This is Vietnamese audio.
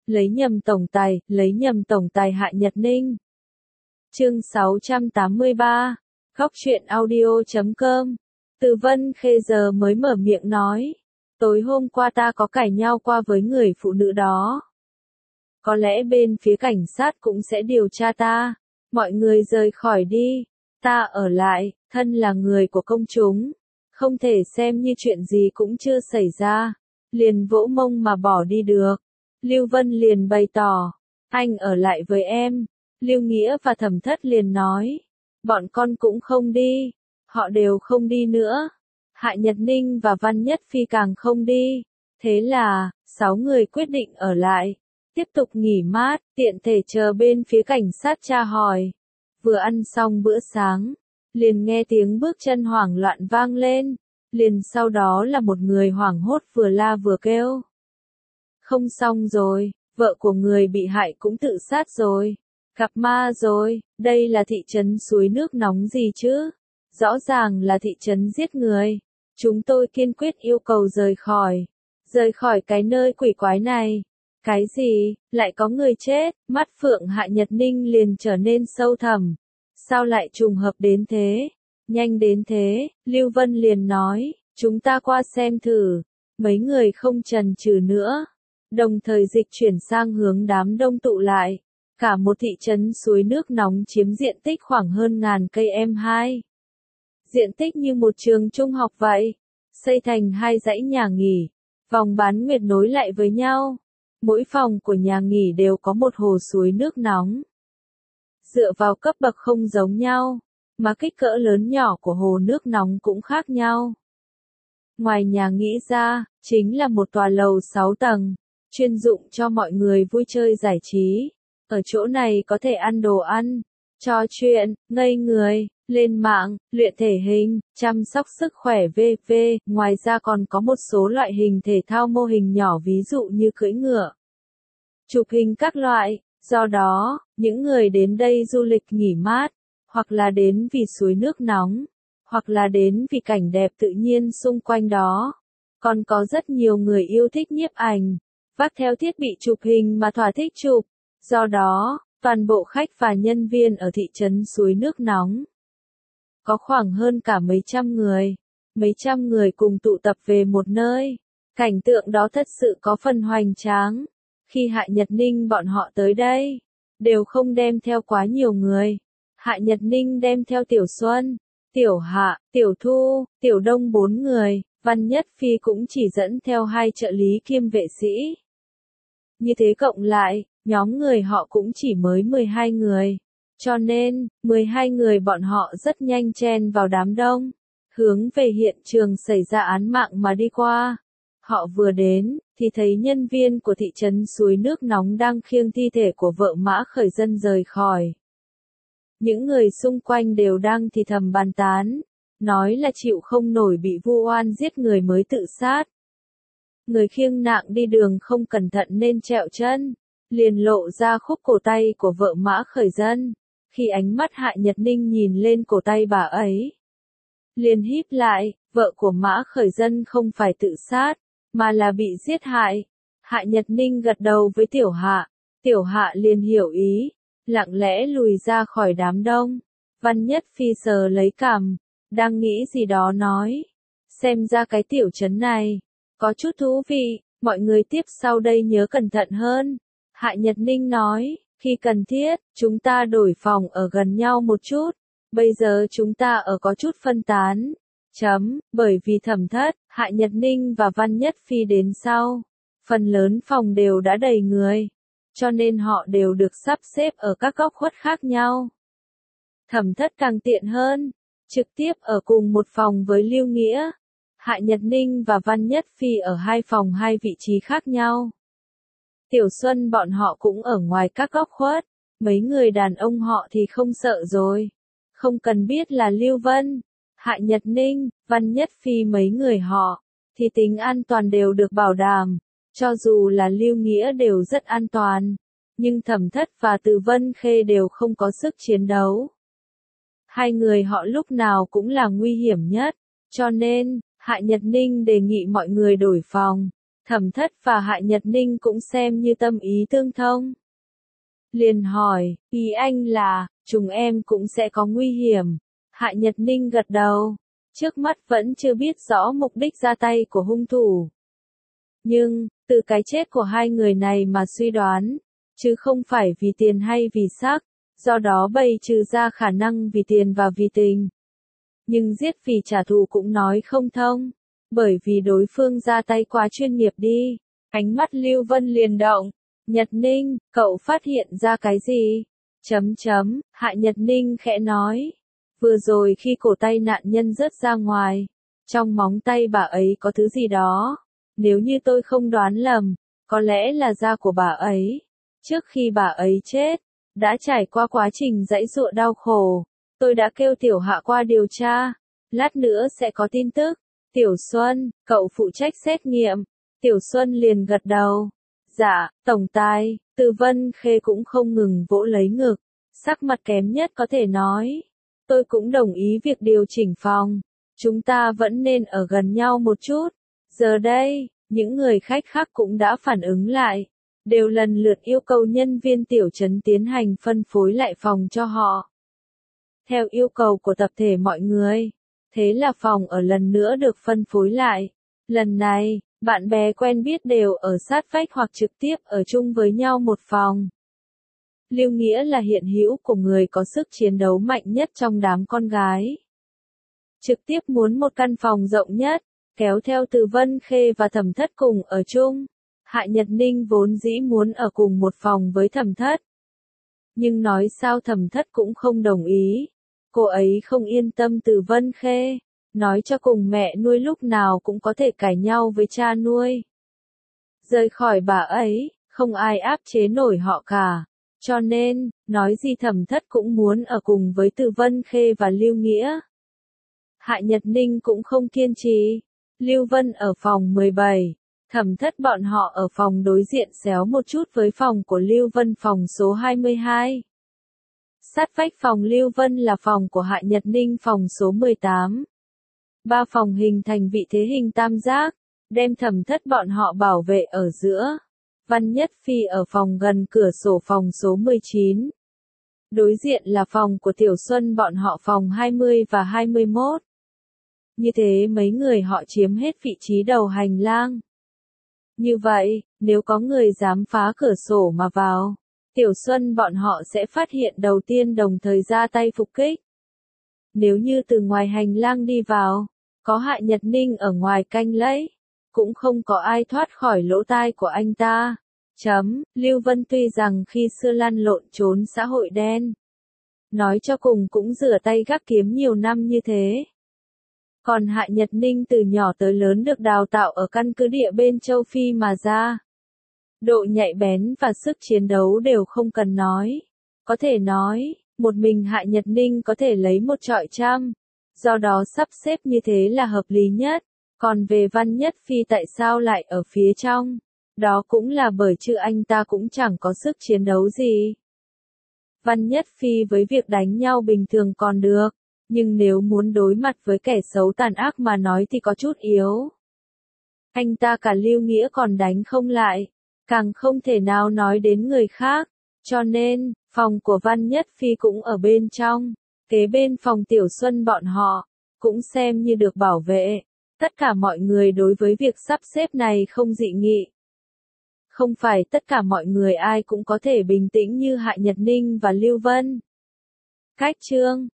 lấy nhầm tổng tài Hạ Nhật Ninh. Chương 683, Góc truyện audio.com. Từ Vân Khê giờ mới mở miệng nói, tối hôm qua ta có cãi nhau qua với người phụ nữ đó. Có lẽ bên phía cảnh sát cũng sẽ điều tra ta, mọi người rời khỏi đi, ta ở lại, thân là người của công chúng, không thể xem như chuyện gì cũng chưa xảy ra, liền vỗ mông mà bỏ đi được. Lưu Vân liền bày tỏ, anh ở lại với em. Lưu Nghĩa và Thẩm Thất liền nói, bọn con cũng không đi, họ đều không đi nữa. Hạ Nhật Ninh và Văn Nhất Phi càng không đi, thế là, 6 người quyết định ở lại, tiếp tục nghỉ mát, tiện thể chờ bên phía cảnh sát tra hỏi. Vừa ăn xong bữa sáng, liền nghe tiếng bước chân hoảng loạn vang lên, liền sau đó là một người hoảng hốt vừa la vừa kêu. Không xong rồi, vợ của người bị hại cũng tự sát rồi. Gặp ma rồi, đây là thị trấn suối nước nóng gì chứ? Rõ ràng là thị trấn giết người. Chúng tôi kiên quyết yêu cầu rời khỏi cái nơi quỷ quái này. Cái gì, lại có người chết? Mắt Phượng Hạ Nhật Ninh liền trở nên sâu thẳm. Sao lại trùng hợp đến thế? Nhanh đến thế, Lưu Vân liền nói, chúng ta qua xem thử. Mấy người không chần chừ nữa, đồng thời dịch chuyển sang hướng đám đông tụ lại. Cả một thị trấn suối nước nóng chiếm diện tích khoảng hơn 1000 cây m2. Diện tích như một trường trung học vậy, xây thành 2 dãy nhà nghỉ, vòng bán nguyệt nối lại với nhau. Mỗi phòng của nhà nghỉ đều có một hồ suối nước nóng. Dựa vào cấp bậc không giống nhau, mà kích cỡ lớn nhỏ của hồ nước nóng cũng khác nhau. Ngoài nhà nghỉ ra, chính là một tòa lầu 6 tầng, chuyên dụng cho mọi người vui chơi giải trí. Ở chỗ này có thể ăn đồ ăn, trò chuyện, ngây người, lên mạng, luyện thể hình, chăm sóc sức khỏe v.v. Ngoài ra còn có một số loại hình thể thao mô hình nhỏ ví dụ như cưỡi ngựa, chụp hình các loại. Do đó, những người đến đây du lịch nghỉ mát, hoặc là đến vì suối nước nóng, hoặc là đến vì cảnh đẹp tự nhiên xung quanh đó. Còn có rất nhiều người yêu thích nhiếp ảnh, vác theo thiết bị chụp hình mà thỏa thích chụp. Do đó, toàn bộ khách và nhân viên ở thị trấn suối nước nóng có khoảng hơn cả mấy trăm người cùng tụ tập về một nơi. Cảnh tượng đó thật sự có phần hoành tráng. Khi Hạ Nhật Ninh bọn họ tới đây, đều không đem theo quá nhiều người. Hạ Nhật Ninh đem theo Tiểu Xuân, Tiểu Hạ, Tiểu Thu, Tiểu Đông 4 người, Văn Nhất Phi cũng chỉ dẫn theo 2 trợ lý kiêm vệ sĩ. Như thế cộng lại, nhóm người họ cũng chỉ mới 12 người. Cho nên, 12 người bọn họ rất nhanh chen vào đám đông, hướng về hiện trường xảy ra án mạng mà đi qua. Họ vừa đến, thì thấy nhân viên của thị trấn suối nước nóng đang khiêng thi thể của vợ Mã Khởi Dân rời khỏi. Những người xung quanh đều đang thì thầm bàn tán, nói là chịu không nổi bị vu oan giết người mới tự sát. Người khiêng nạng đi đường không cẩn thận nên trẹo chân, liền lộ ra khúc cổ tay của vợ Mã Khởi Dân. Khi ánh mắt Hạ Nhật Ninh nhìn lên cổ tay bà ấy, liền híp lại, vợ của Mã Khởi Dân không phải tự sát, mà là bị giết hại. Hạ Nhật Ninh gật đầu với Tiểu Hạ liền hiểu ý, lặng lẽ lùi ra khỏi đám đông. Văn Nhất Phi sờ lấy cằm, đang nghĩ gì đó nói, xem ra cái tiểu trấn này có chút thú vị, mọi người tiếp sau đây nhớ cẩn thận hơn. Hạ Nhật Ninh nói, khi cần thiết, chúng ta đổi phòng ở gần nhau một chút, bây giờ chúng ta ở có chút phân tán. Bởi vì Thẩm Thất, Hạ Nhật Ninh và Văn Nhất Phi đến sau, phần lớn phòng đều đã đầy người, cho nên họ đều được sắp xếp ở các góc khuất khác nhau. Thẩm Thất càng tiện hơn, trực tiếp ở cùng một phòng với Lưu Nghĩa. Hạ Nhật Ninh và Văn Nhất Phi ở 2 phòng 2 vị trí khác nhau. Tiểu Xuân bọn họ cũng ở ngoài các góc khuất. Mấy người đàn ông họ thì không sợ rồi. Không cần biết là Lưu Vân, Hạ Nhật Ninh, Văn Nhất Phi mấy người họ, thì tính an toàn đều được bảo đảm. Cho dù là Lưu Nghĩa đều rất an toàn, nhưng Thẩm Thất và Từ Vân Khê đều không có sức chiến đấu. 2 người họ lúc nào cũng là nguy hiểm nhất, cho nên, Hạ Nhật Ninh đề nghị mọi người đổi phòng. Thẩm Thất và Hạ Nhật Ninh cũng xem như tâm ý tương thông. Liền hỏi, ý anh là, chúng em cũng sẽ có nguy hiểm. Hạ Nhật Ninh gật đầu, trước mắt vẫn chưa biết rõ mục đích ra tay của hung thủ. Nhưng, từ cái chết của hai người này mà suy đoán, chứ không phải vì tiền hay vì sắc, do đó bày trừ ra khả năng vì tiền và vì tình. Nhưng giết vì trả thù cũng nói không thông, bởi vì đối phương ra tay quá chuyên nghiệp đi. Ánh mắt Lưu Vân liền động, Nhật Ninh, cậu phát hiện ra cái gì? Hạ Nhật Ninh khẽ nói, vừa rồi khi cổ tay nạn nhân rớt ra ngoài, trong móng tay bà ấy có thứ gì đó, nếu như tôi không đoán lầm, có lẽ là da của bà ấy. Trước khi bà ấy chết, đã trải qua quá trình giãy giụa đau khổ, tôi đã kêu Tiểu Hạ qua điều tra, lát nữa sẽ có tin tức. Tiểu Xuân, cậu phụ trách xét nghiệm. Tiểu Xuân liền gật đầu. Dạ, tổng tài. Từ Vân Khê cũng không ngừng vỗ lấy ngực, sắc mặt kém nhất có thể nói. Tôi cũng đồng ý việc điều chỉnh phòng. Chúng ta vẫn nên ở gần nhau một chút. Giờ đây, những người khách khác cũng đã phản ứng lại, đều lần lượt yêu cầu nhân viên tiểu trấn tiến hành phân phối lại phòng cho họ. Theo yêu cầu của tập thể mọi người, thế là phòng ở lần nữa được phân phối lại. Lần này, bạn bè quen biết đều ở sát vách hoặc trực tiếp ở chung với nhau một phòng. Lưu Nghĩa là hiện hữu của người có sức chiến đấu mạnh nhất trong đám con gái. Trực tiếp muốn một căn phòng rộng nhất, kéo theo Từ Vân Khê và Thẩm Thất cùng ở chung. Hạ Nhật Ninh vốn dĩ muốn ở cùng một phòng với Thẩm Thất. Nhưng nói sao Thẩm Thất cũng không đồng ý. Cô ấy không yên tâm Từ Vân Khê, nói cho cùng mẹ nuôi lúc nào cũng có thể cãi nhau với cha nuôi. Rời khỏi bà ấy, không ai áp chế nổi họ cả. Cho nên, nói gì Thẩm Thất cũng muốn ở cùng với Từ Vân Khê và Lưu Nghĩa. Hạ Nhật Ninh cũng không kiên trì. Lưu Vân ở phòng 17, Thẩm Thất bọn họ ở phòng đối diện xéo một chút với phòng của Lưu Vân phòng số 22. Sát vách phòng Lưu Vân là phòng của Hạ Nhật Ninh phòng số 18. Ba phòng hình thành vị thế hình tam giác, đem Thẩm Thất bọn họ bảo vệ ở giữa. Văn Nhất Phi ở phòng gần cửa sổ phòng số 19. Đối diện là phòng của Tiểu Xuân bọn họ phòng 20 và 21. Như thế mấy người họ chiếm hết vị trí đầu hành lang. Như vậy, nếu có người dám phá cửa sổ mà vào, Tiểu Xuân bọn họ sẽ phát hiện đầu tiên đồng thời ra tay phục kích. Nếu như từ ngoài hành lang đi vào, có Hạ Nhật Ninh ở ngoài canh lấy, cũng không có ai thoát khỏi lỗ tai của anh ta. Lưu Vân tuy rằng khi xưa lăn lộn trốn xã hội đen, nói cho cùng cũng rửa tay gác kiếm nhiều năm như thế. Còn Hạ Nhật Ninh từ nhỏ tới lớn được đào tạo ở căn cứ địa bên châu Phi mà ra. Độ nhạy bén và sức chiến đấu đều không cần nói. Có thể nói, một mình Hạ Nhật Ninh có thể lấy một trọi trăm. Do đó sắp xếp như thế là hợp lý nhất. Còn về Văn Nhất Phi tại sao lại ở phía trong? Đó cũng là bởi chứ anh ta cũng chẳng có sức chiến đấu gì. Văn Nhất Phi với việc đánh nhau bình thường còn được. Nhưng nếu muốn đối mặt với kẻ xấu tàn ác mà nói thì có chút yếu. Anh ta cả Lưu Nghĩa còn đánh không lại, càng không thể nào nói đến người khác. Cho nên, phòng của Văn Nhất Phi cũng ở bên trong, kế bên phòng Tiểu Xuân bọn họ, cũng xem như được bảo vệ. Tất cả mọi người đối với việc sắp xếp này không dị nghị. Không phải tất cả mọi người ai cũng có thể bình tĩnh như Hạ Nhật Ninh và Lưu Vân. Cách chương